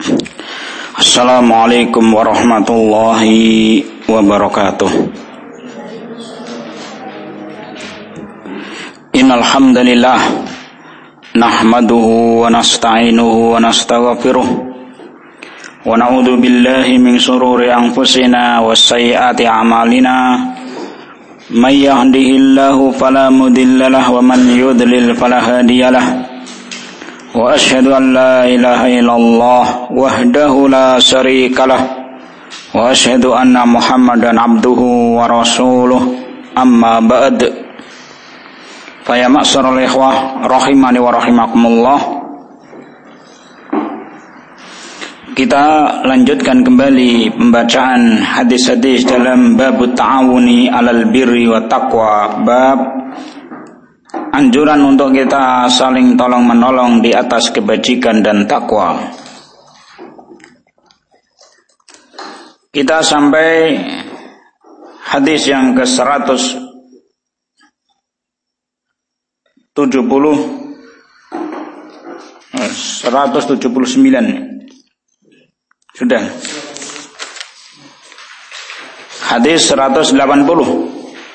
Assalamualaikum warahmatullahi wabarakatuh. Innal hamdalillah nahmaduhu wa nasta'inuhu wa nastaghfiruh wa na'udzu billahi min shururi anfusina wa sayyiati a'malina. May yahdihillahu fala mudhillalah wa man yudlil fala hadiyalah. Wa asyhadu an la ilaha illallah wahdahu la syarikalah wa asyhadu anna Muhammadan abduhu wa rasuluh. Amma ba'd. Fa ya ma'syaral ikhwah rahimani wa rahimakumullah. Kita lanjutkan kembali pembacaan hadis-hadis dalam bab ta'awuni 'alal birri wa taqwa, bab anjuran untuk kita saling tolong-menolong di atas kebajikan dan takwa. Kita sampai hadis yang ke-179. Sudah. Hadis 180.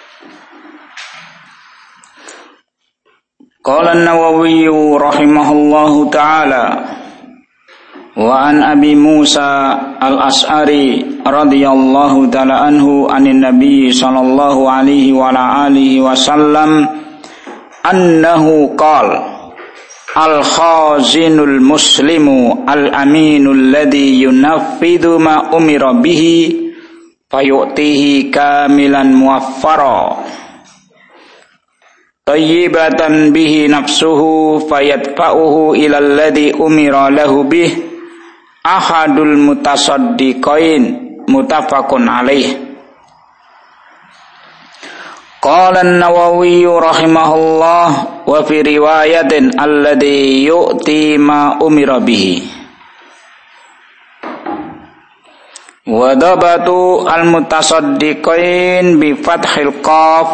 Qala an-Nawawi rahimahullahu ta'ala wa an Abi Musa al-Ash'ari radhiyallahu ta'ala anhu anin Nabi sallallahu alaihi wa alihi wasallam annahu qala al-khazinul muslimu al-aminul ladhi yunaffidu ma umira bihi fayu'tihi kamilan muwaffara tayyibatan bihi nafsuhu fayadfa'uhu ilal ladhi umira lahu bih ahadul mutasaddiqain muttafaqun alaih. Qala an-Nawawi rahimahullah wa fi riwayatin alladhi yu'ti ma umira bihi wa dabatu al-mutasaddiqain bi fathil qaf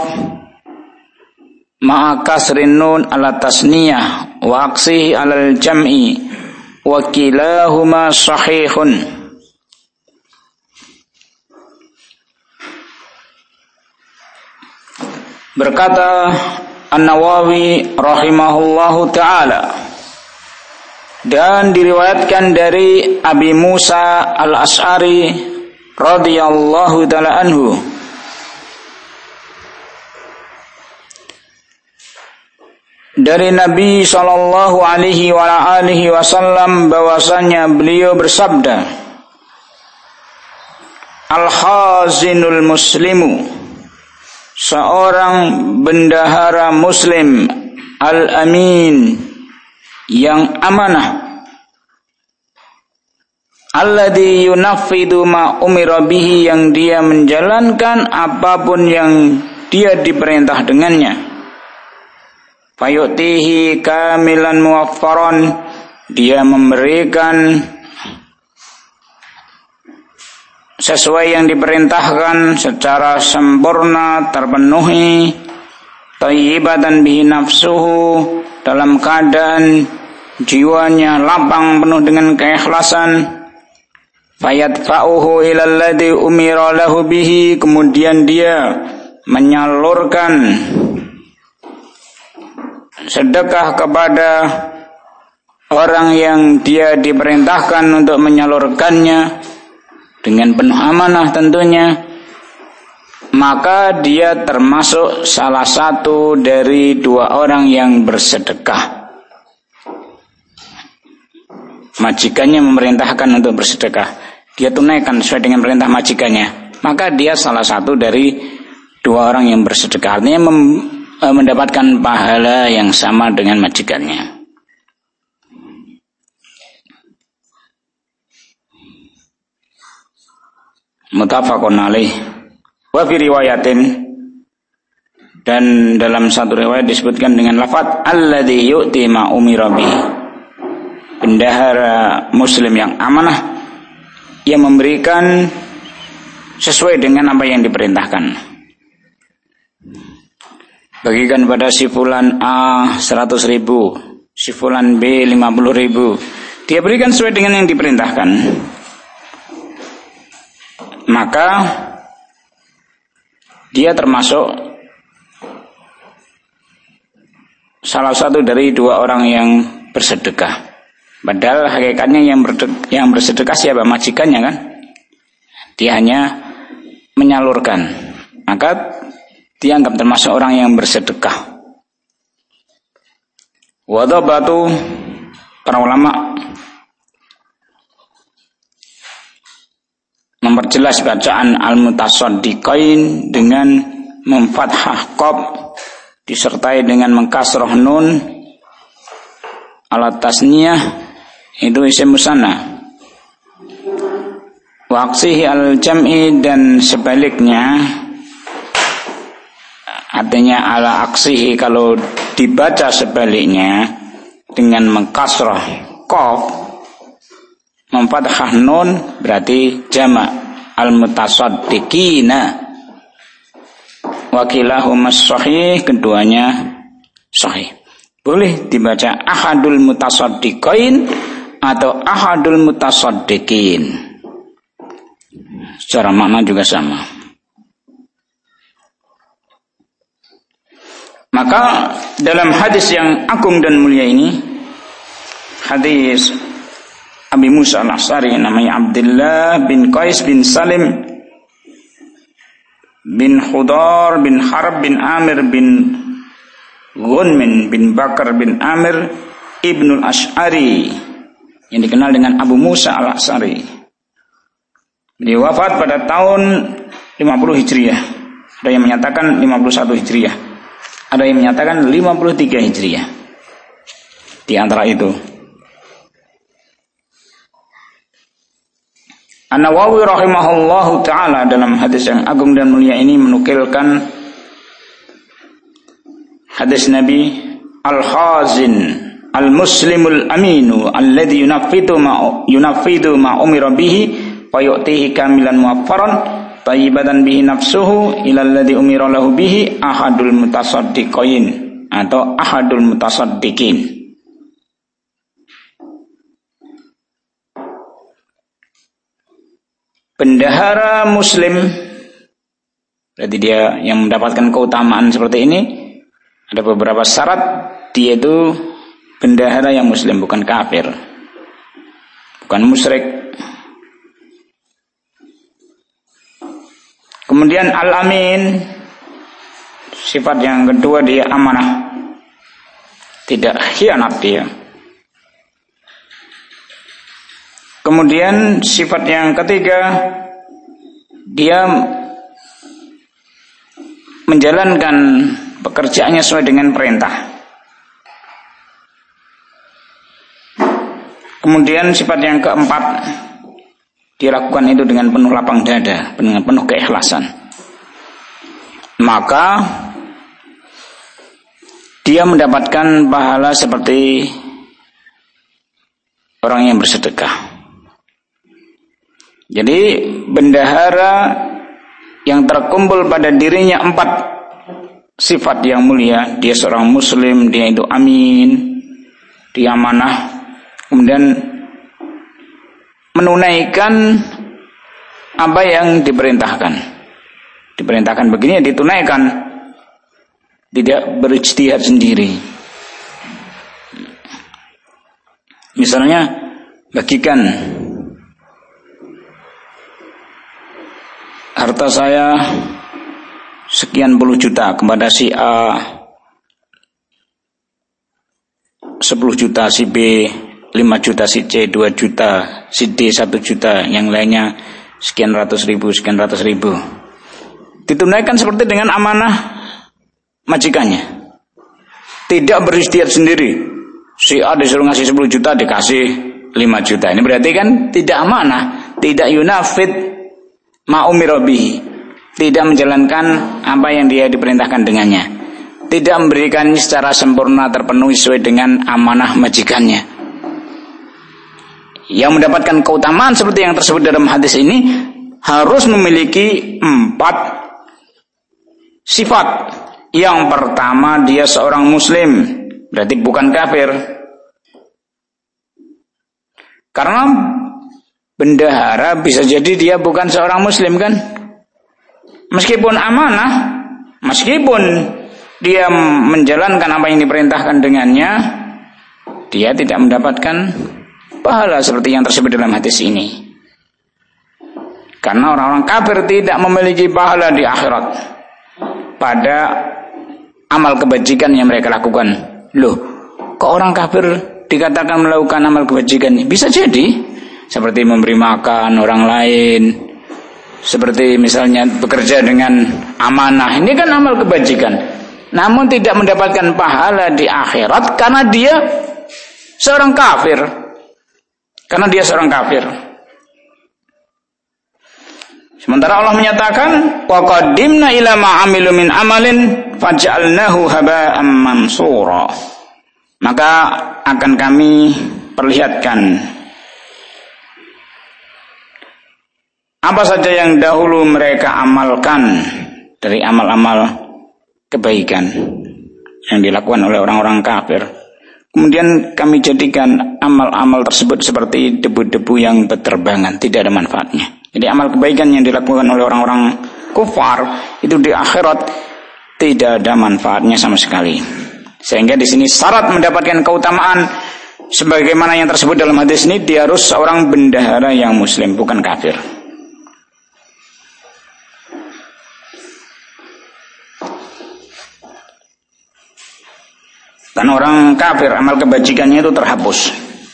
ma'a kasrin nun ala tasniyah wa aksihi alal jam'i wa kilahuma sahihun. Berkata An-Nawawi rahimahullahu ta'ala, dan diriwayatkan dari Abi Musa al-Ash'ari radhiyallahu ta'ala anhu, dari Nabi sallallahu alaihi wa alihi wasallam bahwasanya beliau bersabda, al-khazinul muslimu, seorang bendahara muslim, al-amin, yang amanah, alladzi yunaffidu ma umira bihi, yang dia menjalankan apapun yang dia diperintah dengannya, fayu'tihi kamilan muwaffaron, dia memberikan sesuai yang diperintahkan secara sempurna, terpenuhi, tayyibatan bihi nafsuhu, dalam keadaan jiwanya lapang penuh dengan keikhlasan, fayadfa'uhu ilal ladzi umira lahu bihi, kemudian dia menyalurkan sedekah kepada orang yang dia diperintahkan untuk menyalurkannya dengan penuh amanah tentunya, maka dia termasuk salah satu dari dua orang yang bersedekah. Majikannya memerintahkan untuk bersedekah, dia tunaikan sesuai dengan perintah majikannya, maka dia salah satu dari dua orang yang bersedekah, artinya mendapatkan pahala yang sama dengan majikannya. Muttafaqun alaih. Wa fi riwayatin, dan dalam satu riwayat disebutkan dengan lafaz alladzi yu'ti ma umira bihi, bendahara muslim yang amanah, yang memberikan sesuai dengan apa yang diperintahkan. Bagikan pada si fulan A 100.000, si fulan B 50.000, dia berikan sesuai dengan yang diperintahkan, maka dia termasuk salah satu dari dua orang yang bersedekah. Padahal hakikatnya yang bersedekah siapa? Majikannya kan? Dia hanya menyalurkan. Maka dianggap termasuk orang yang bersedekah. Wadhabatu, para ulama memperjelas bacaan al-mutasaddiqain dengan memfathah qaf disertai dengan mengkasroh nun ala tasniyah, itu isim musanna. Wa aqsihi al-jam'i, dan sebaliknya, artinya ala aqsihi kalau dibaca sebaliknya dengan mengkasroh qaf memfathah nun berarti jama' al-mutasaddiqina. Wakilahuma sahih, keduanya sahih. Boleh dibaca ahadul mutasaddiqain atau ahadul mutasaddiqin. Secara makna juga sama. Maka dalam hadis yang agung dan mulia ini, hadis Abi Musa al-Asy'ari, namanya Abdullah bin Qais bin Salim bin Khudar bin Harb bin Amir bin Ghunmin bin Bakar bin Amir Ibnul Asy'ari, yang dikenal dengan Abu Musa al-Asy'ari. Dia wafat pada tahun 50 Hijriah. Ada yang menyatakan 51 Hijriah. Ada yang menyatakan 53 Hijriah. Di antara itu. An-Nawawi rahimahullahu ta'ala dalam hadis yang agung dan mulia ini menukilkan hadis Nabi, al-khazin al-muslimul aminu alladhi yunafidu ma umira bihi wa yu'tihi kamilan muwaffaran tayyibatan bihi nafsuhu ila alladhi umira lahu bihi ahadul mutasaddiqin atau ahadul mutasaddiqin. Bendahara muslim, berarti dia yang mendapatkan keutamaan seperti ini. Ada beberapa syarat, dia itu bendahara yang muslim, bukan kafir, bukan musyrik. Kemudian al-amin, sifat yang kedua dia amanah, tidak khianat dia. Kemudian sifat yang ketiga, dia menjalankan pekerjaannya sesuai dengan perintah. Kemudian sifat yang keempat, dia lakukan itu dengan penuh lapang dada, dengan penuh keikhlasan. Maka dia mendapatkan pahala seperti orang yang bersedekah. Jadi bendahara yang terkumpul pada dirinya 4 sifat yang mulia. Dia seorang muslim, dia itu amin, dia amanah, kemudian menunaikan apa yang diperintahkan. Diperintahkan begini, ditunaikan, tidak berijtihad sendiri. Misalnya bagikan harta saya sekian puluh juta kepada si A 10 juta, si B 5 juta, si C 2 juta, si D 1 juta, yang lainnya sekian ratus ribu. Ditunaikan seperti dengan amanah majikannya. Tidak berijtihad sendiri. Si A disuruh ngasih 10 juta, dikasih 5 juta. Ini berarti kan tidak amanah, tidak yunafid ma umira bihi, tidak menjalankan apa yang dia diperintahkan dengannya, tidak memberikannya secara sempurna terpenuhi sesuai dengan amanah majikannya. Yang mendapatkan keutamaan seperti yang tersebut dalam hadis ini harus memiliki 4 sifat. Yang pertama, dia seorang muslim, berarti bukan kafir. Karena bendahara bisa jadi dia bukan seorang muslim kan? Meskipun amanah, meskipun dia menjalankan apa yang diperintahkan dengannya, dia tidak mendapatkan pahala seperti yang tersebut dalam hadis ini. Karena orang-orang kafir tidak memiliki pahala di akhirat pada amal kebajikan yang mereka lakukan. Loh, kok orang kafir dikatakan melakukan amal kebajikan? Bisa jadi seperti memberi makan orang lain, seperti misalnya bekerja dengan amanah. Ini kan amal kebajikan. Namun tidak mendapatkan pahala di akhirat karena dia seorang kafir. Karena dia seorang kafir. Sementara Allah menyatakan, wa qaddimna ila ma 'amilu min amalin faj'alnahu haba'an mansura. Maka akan kami perlihatkan apa saja yang dahulu mereka amalkan dari amal-amal kebaikan yang dilakukan oleh orang-orang kafir. Kemudian kami jadikan amal-amal tersebut seperti debu-debu yang berterbangan, tidak ada manfaatnya. Jadi amal kebaikan yang dilakukan oleh orang-orang kufar itu di akhirat tidak ada manfaatnya sama sekali. Sehingga di sini syarat mendapatkan keutamaan sebagaimana yang tersebut dalam hadis ini, dia harus seorang bendahara yang muslim, bukan kafir. Dan orang kafir amal kebajikannya itu terhapus.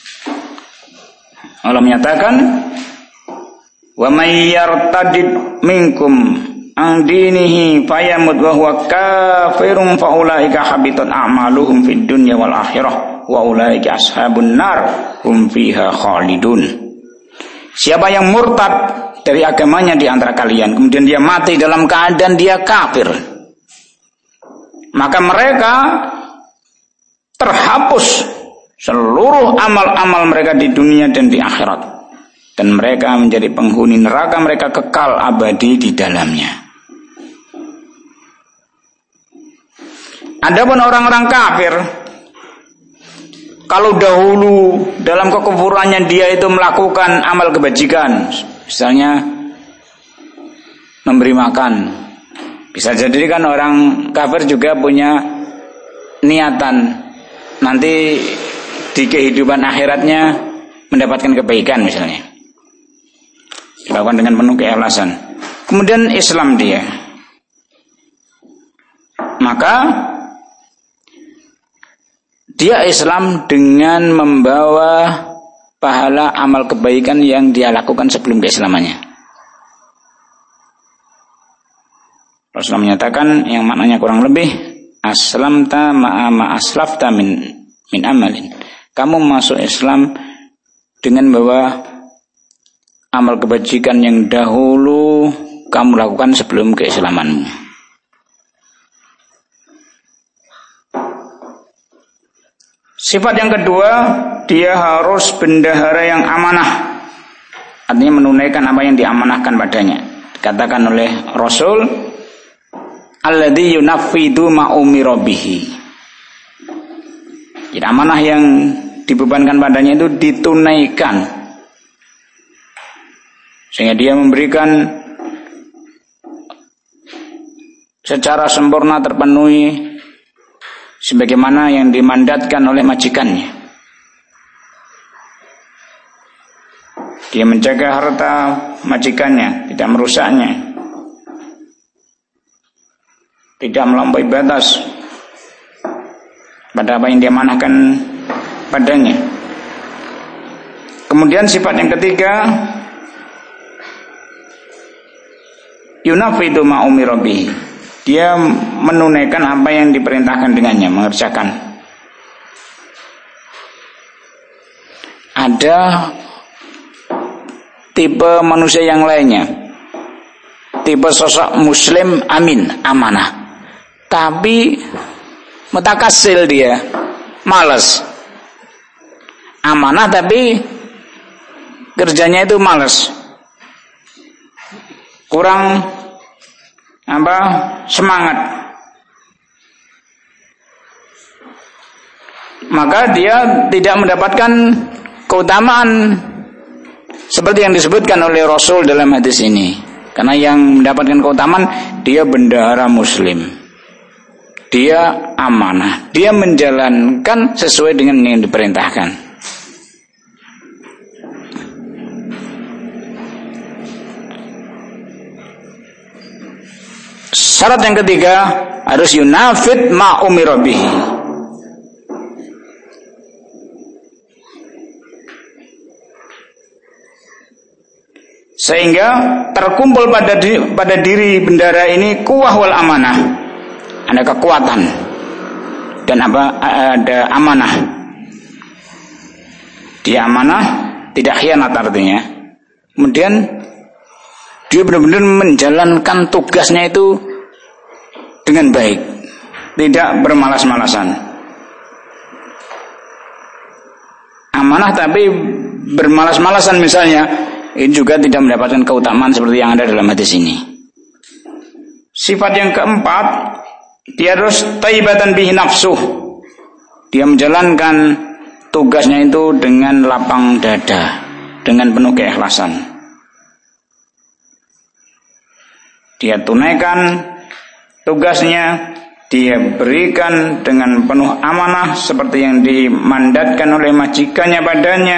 Allah menyatakan, wa may yartadid minkum an dinihi fayamut wa huwa kafirun fa ulaika habitat a'maluhum fid dunya wal akhirah wa ulaika ashabun nar hum fiha khalidun. Siapa yang murtad dari agamanya di antara kalian kemudian dia mati dalam keadaan dia kafir, maka mereka terhapus seluruh amal-amal mereka di dunia dan di akhirat, dan mereka menjadi penghuni neraka, mereka kekal abadi di dalamnya. Adapun orang-orang kafir, kalau dahulu dalam kekufurannya dia itu melakukan amal kebajikan, misalnya memberi makan, bisa jadi kan orang kafir juga punya niatan nanti di kehidupan akhiratnya mendapatkan kebaikan misalnya, dilakukan dengan penuh keikhlasan. Kemudian Islam dia, maka dia Islam dengan membawa pahala amal kebaikan yang dia lakukan sebelum keislamannya. Rasulullah menyatakan yang maknanya kurang lebih, aslamta ma'a aslafta min amalin. Kamu masuk Islam dengan bawa amal kebajikan yang dahulu kamu lakukan sebelum keislamanmu. Sifat yang kedua, dia harus bendahara yang amanah. Artinya menunaikan apa yang diamanahkan padanya. Dikatakan oleh Rasul, alladzi yunaffidu ma umira bihi. Jadi amanah yang dibebankan padanya itu ditunaikan, sehingga dia memberikan secara sempurna, terpenuhi sebagaimana yang dimandatkan oleh majikannya. Dia menjaga harta majikannya, tidak merusaknya, tidak melampaui batas pada apa yang dia manahkan padanya. Kemudian sifat yang ketiga, yunafidu ma umira bihi. Dia menunaikan apa yang diperintahkan dengannya, mengerjakan. Ada tipe manusia yang lainnya, tipe sosok muslim amin, amanah, tapi mutakasil, dia malas. Amanah tapi kerjanya itu malas, kurang semangat. Maka dia tidak mendapatkan keutamaan seperti yang disebutkan oleh Rasul dalam hadis ini. Karena yang mendapatkan keutamaan, dia bendahara muslim, dia amanah, dia menjalankan sesuai dengan yang diperintahkan. Syarat yang ketiga, harus yunafid ma umira bihi. Sehingga terkumpul pada diri bendahara ini kuwah wal amanah. Ada kekuatan dan ada amanah. Dia amanah, tidak khianat artinya. Kemudian dia benar-benar menjalankan tugasnya itu dengan baik, tidak bermalas-malasan. Amanah tapi bermalas-malasan misalnya, ini juga tidak mendapatkan keutamaan seperti yang ada dalam hadis ini. Sifat yang keempat, dia harus taibatan bihi nafsuh. Dia menjalankan tugasnya itu dengan lapang dada, dengan penuh keikhlasan. Dia tunaikan tugasnya, dia berikan dengan penuh amanah seperti yang dimandatkan oleh majikannya padanya.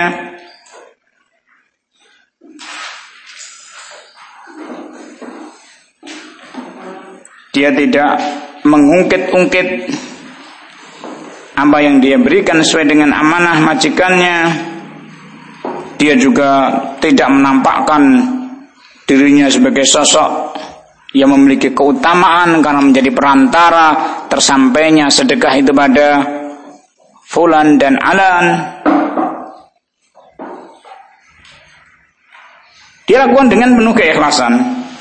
Dia tidak mengungkit-ungkit apa yang dia berikan sesuai dengan amanah majikannya. Dia juga tidak menampakkan dirinya sebagai sosok yang memiliki keutamaan karena menjadi perantara tersampainya sedekah itu pada fulan dan alan. Dia lakukan dengan penuh keikhlasan.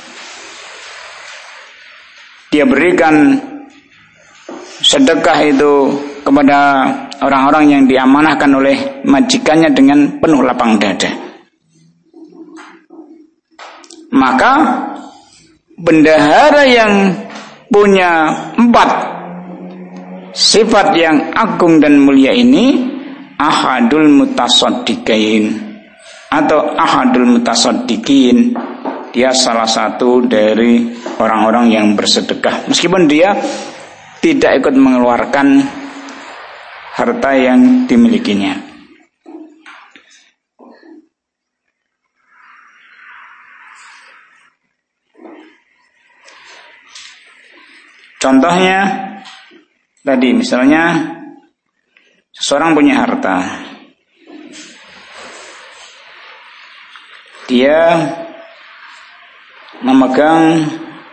Dia berikan sedekah itu kepada orang-orang yang diamanahkan oleh majikannya dengan penuh lapang dada. Maka bendahara yang punya 4 sifat yang agung dan mulia ini, ahadul mutasaddiqin atau ahadul mutasaddiqin, dia salah satu dari orang-orang yang bersedekah meskipun dia tidak ikut mengeluarkan harta yang dimilikinya. Contohnya tadi misalnya seseorang punya harta, dia memegang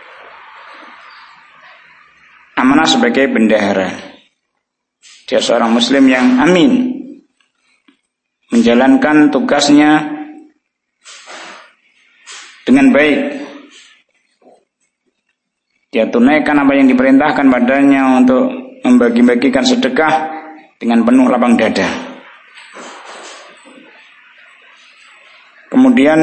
amanah sebagai bendahara. Dia seorang muslim yang amin, menjalankan tugasnya dengan baik. Dia tunaikan apa yang diperintahkan padanya untuk membagi-bagikan sedekah dengan penuh lapang dada. Kemudian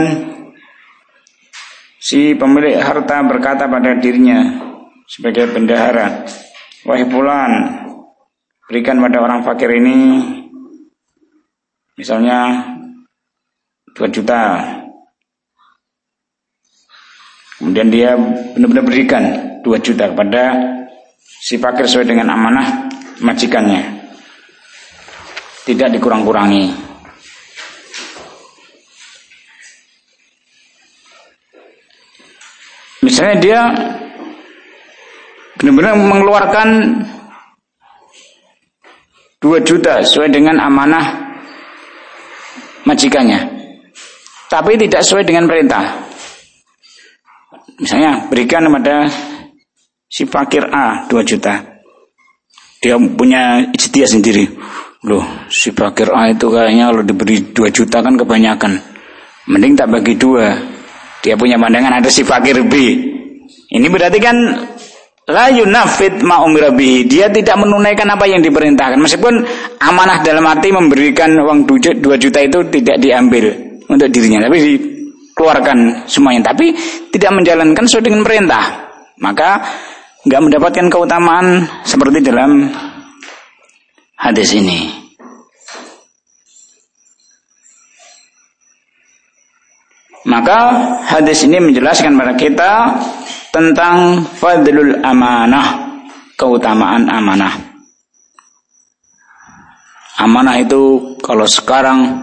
si pemilik harta berkata pada dirinya sebagai bendahara, wahai fulan, berikan pada orang fakir ini misalnya 2 juta. Kemudian dia benar-benar berikan 2 juta kepada si fakir sesuai dengan amanah majikannya, tidak dikurang-kurangi. Misalnya dia benar-benar mengeluarkan 2 juta sesuai dengan amanah majikannya, tapi tidak sesuai dengan perintah. Misalnya berikan kepada si fakir A 2 juta. Dia punya ijtihad sendiri. Loh, si fakir A itu kayaknya kalau diberi 2 juta kan kebanyakan. Mending tak bagi 2. Dia punya pandangan ada si fakir B. Ini berarti kan la yunafid ma umira bihi. Dia tidak menunaikan apa yang diperintahkan. Meskipun amanah dalam arti memberikan uang 2 juta itu tidak diambil untuk dirinya, tapi dikeluarkan semuanya, tapi tidak menjalankan sesuai dengan perintah, maka enggak mendapatkan keutamaan seperti dalam hadis ini. Maka hadis ini menjelaskan kepada kita tentang fadlul amanah, keutamaan amanah. Amanah itu kalau sekarang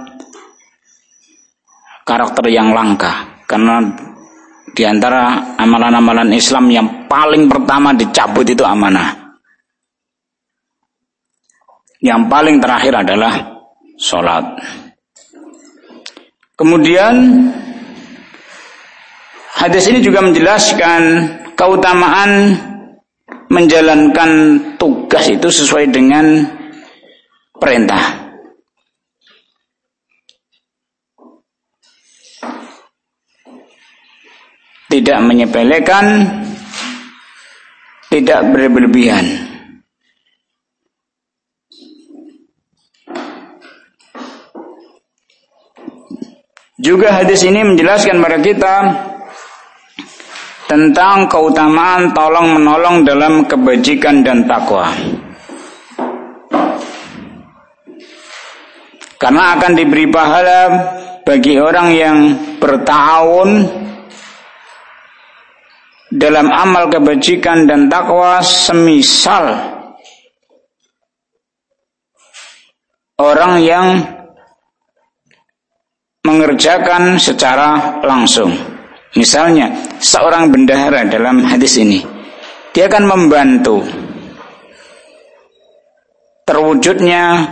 karakter yang langka, karena di antara amalan-amalan Islam yang paling pertama dicabut itu amanah. Yang paling terakhir adalah sholat. Kemudian hadis ini juga menjelaskan keutamaan menjalankan tugas itu sesuai dengan perintah. Tidak menyepelekan, tidak berlebihan. Juga hadis ini menjelaskan kepada kita tentang keutamaan tolong-menolong dalam kebajikan dan takwa. Karena akan diberi pahala bagi orang yang berta'awun dalam amal kebajikan dan takwa semisal orang yang mengerjakan secara langsung. Misalnya seorang bendahara dalam hadis ini, dia akan membantu terwujudnya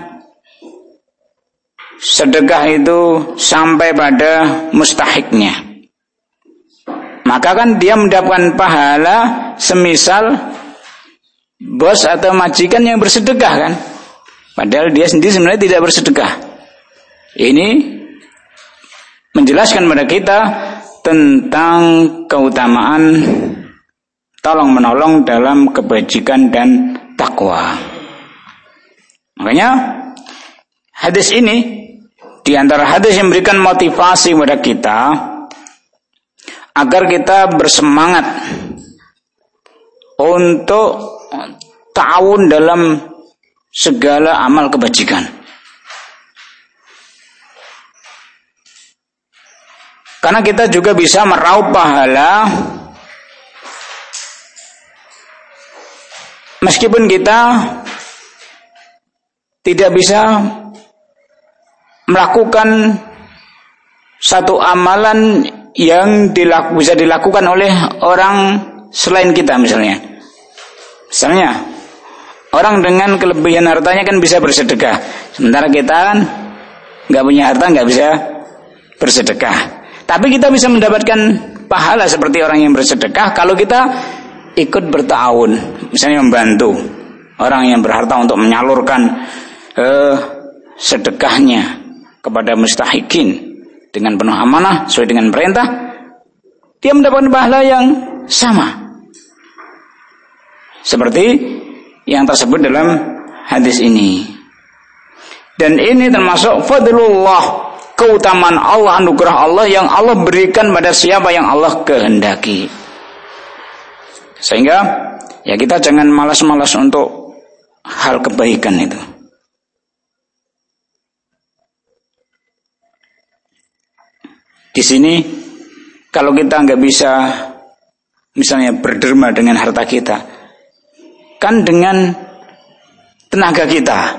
sedekah itu sampai pada mustahiknya. Maka kan dia mendapatkan pahala semisal bos atau majikan yang bersedekah kan. Padahal dia sendiri sebenarnya tidak bersedekah. Ini menjelaskan kepada kita tentang keutamaan tolong-menolong dalam kebajikan dan takwa. Makanya hadis ini di antara hadis yang memberikan motivasi kepada kita agar kita bersemangat untuk ta'awun dalam segala amal kebajikan. Karena kita juga bisa meraup pahala meskipun kita tidak bisa melakukan satu amalan yang bisa dilakukan oleh orang selain kita misalnya. Misalnya orang dengan kelebihan hartanya kan bisa bersedekah, sementara kita kan nggak punya harta, nggak bisa bersedekah. Tapi kita bisa mendapatkan pahala seperti orang yang bersedekah kalau kita ikut berta'awun, misalnya membantu orang yang berharta untuk menyalurkan sedekahnya kepada mustahikin dengan penuh amanah sesuai dengan perintah, dia mendapatkan pahala yang sama seperti yang tersebut dalam hadis ini. Dan ini termasuk fadlullah, keutamaan Allah, anugerah Allah yang Allah berikan pada siapa yang Allah kehendaki. Sehingga ya kita jangan malas-malas untuk hal kebaikan itu. Di sini kalau kita nggak bisa misalnya berderma dengan harta kita, kan dengan tenaga kita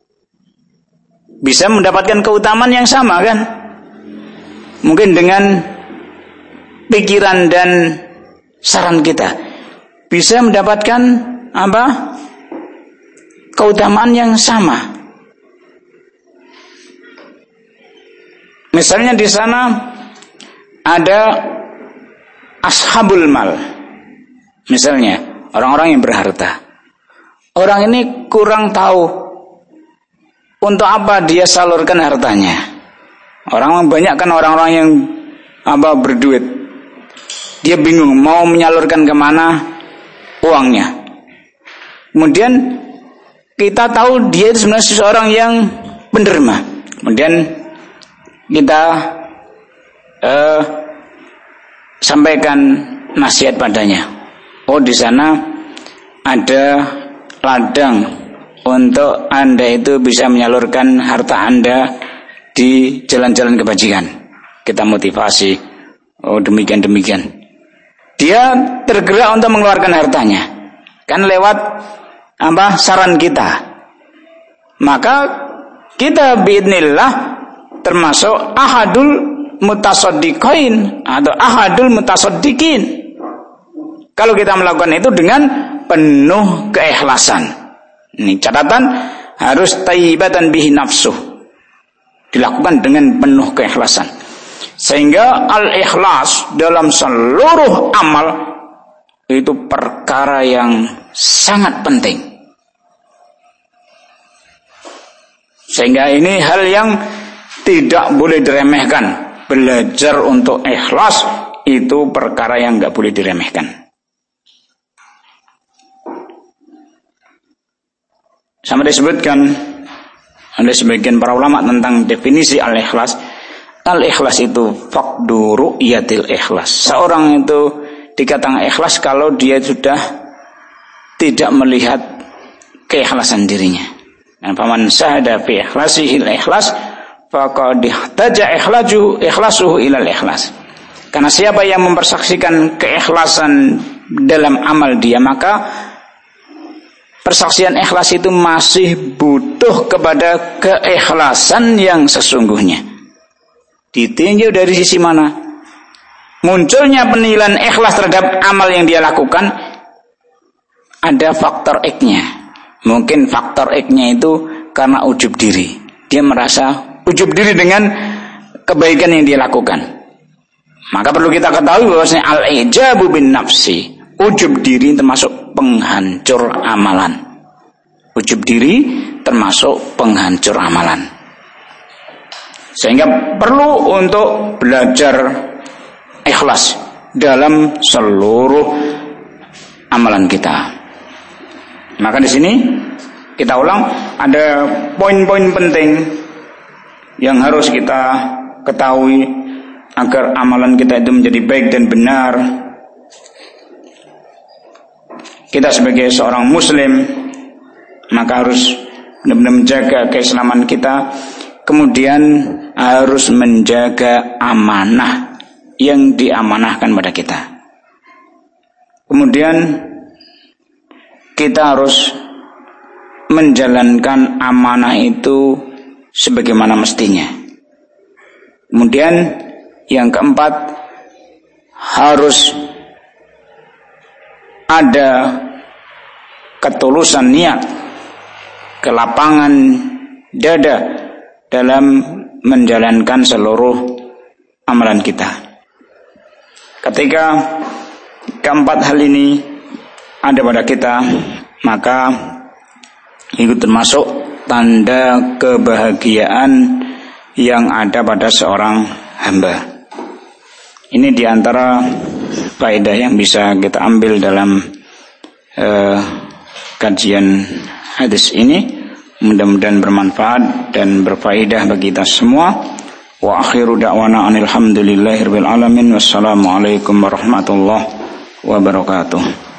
bisa mendapatkan keutamaan yang sama kan? Mungkin dengan pikiran dan saran kita bisa mendapatkan apa? Keutamaan yang sama. Misalnya di sana ada ashabul mal, misalnya orang-orang yang berharta. Orang ini kurang tahu untuk apa dia salurkan hartanya. Orang banyak kan orang-orang yang berduit, dia bingung mau menyalurkan kemana uangnya. Kemudian kita tahu dia itu sebenarnya seseorang yang penderma. Kemudian kita sampaikan nasihat padanya. Oh, di sana ada ladang untuk Anda itu bisa menyalurkan harta Anda di jalan-jalan kebajikan. kita motivasi, oh demikian. Dia tergerak untuk mengeluarkan hartanya, kan lewat saran kita. Maka kita biidznillah termasuk ahadul mutasaddiqin atau ahadul mutasaddiqin. Kalau kita melakukan itu dengan penuh keikhlasan. Ini catatan, harus taibatan bihi nafsuh. Dilakukan dengan penuh keikhlasan. Sehingga al-ikhlas dalam seluruh amal itu perkara yang sangat penting. Sehingga ini hal yang tidak boleh diremehkan. Belajar untuk ikhlas itu perkara yang tidak boleh diremehkan. Sama disebutkan oleh sebagian para ulama tentang definisi al-ikhlas. Al-ikhlas itu faqdu ru'yatil ikhlas. Seorang itu dikatakan ikhlas kalau dia sudah tidak melihat keikhlasan dirinya. Dan faman syahada fi ikhlasihi al-ikhlas faqad ihtaja ikhlasuhu ilal ikhlas. Karena siapa yang mempersaksikan keikhlasan dalam amal dia, maka persaksian ikhlas itu masih butuh kepada keikhlasan yang sesungguhnya. Ditinjau dari sisi mana? Munculnya penilaian ikhlas terhadap amal yang dia lakukan, ada faktor X-nya. Mungkin faktor X-nya itu karena ujub diri. Dia merasa ujub diri dengan kebaikan yang dia lakukan. Maka perlu kita ketahui bahwasanya al-ijabu bin nafsi, ujub diri termasuk penghancur amalan. Ujub diri termasuk penghancur amalan. Sehingga perlu untuk belajar ikhlas dalam seluruh amalan kita. Maka di sini kita ulang, ada poin-poin penting yang harus kita ketahui agar amalan kita itu menjadi baik dan benar. Kita sebagai seorang muslim maka harus benar-benar menjaga keislaman kita, kemudian harus menjaga amanah yang diamanahkan pada kita. Kemudian kita harus menjalankan amanah itu sebagaimana mestinya. Kemudian yang keempat, harus ada ketulusan niat, kelapangan dada dalam menjalankan seluruh amalan kita. Ketika keempat hal ini ada pada kita, maka itu termasuk tanda kebahagiaan yang ada pada seorang hamba. Ini diantara faedah yang bisa kita ambil dalam kajian hadis ini. Mudah-mudahan bermanfaat dan berfaedah bagi kita semua. Wa akhiru da'wana anil hamdulillahirabbil alamin. Wassalamualaikum warahmatullahi wabarakatuh.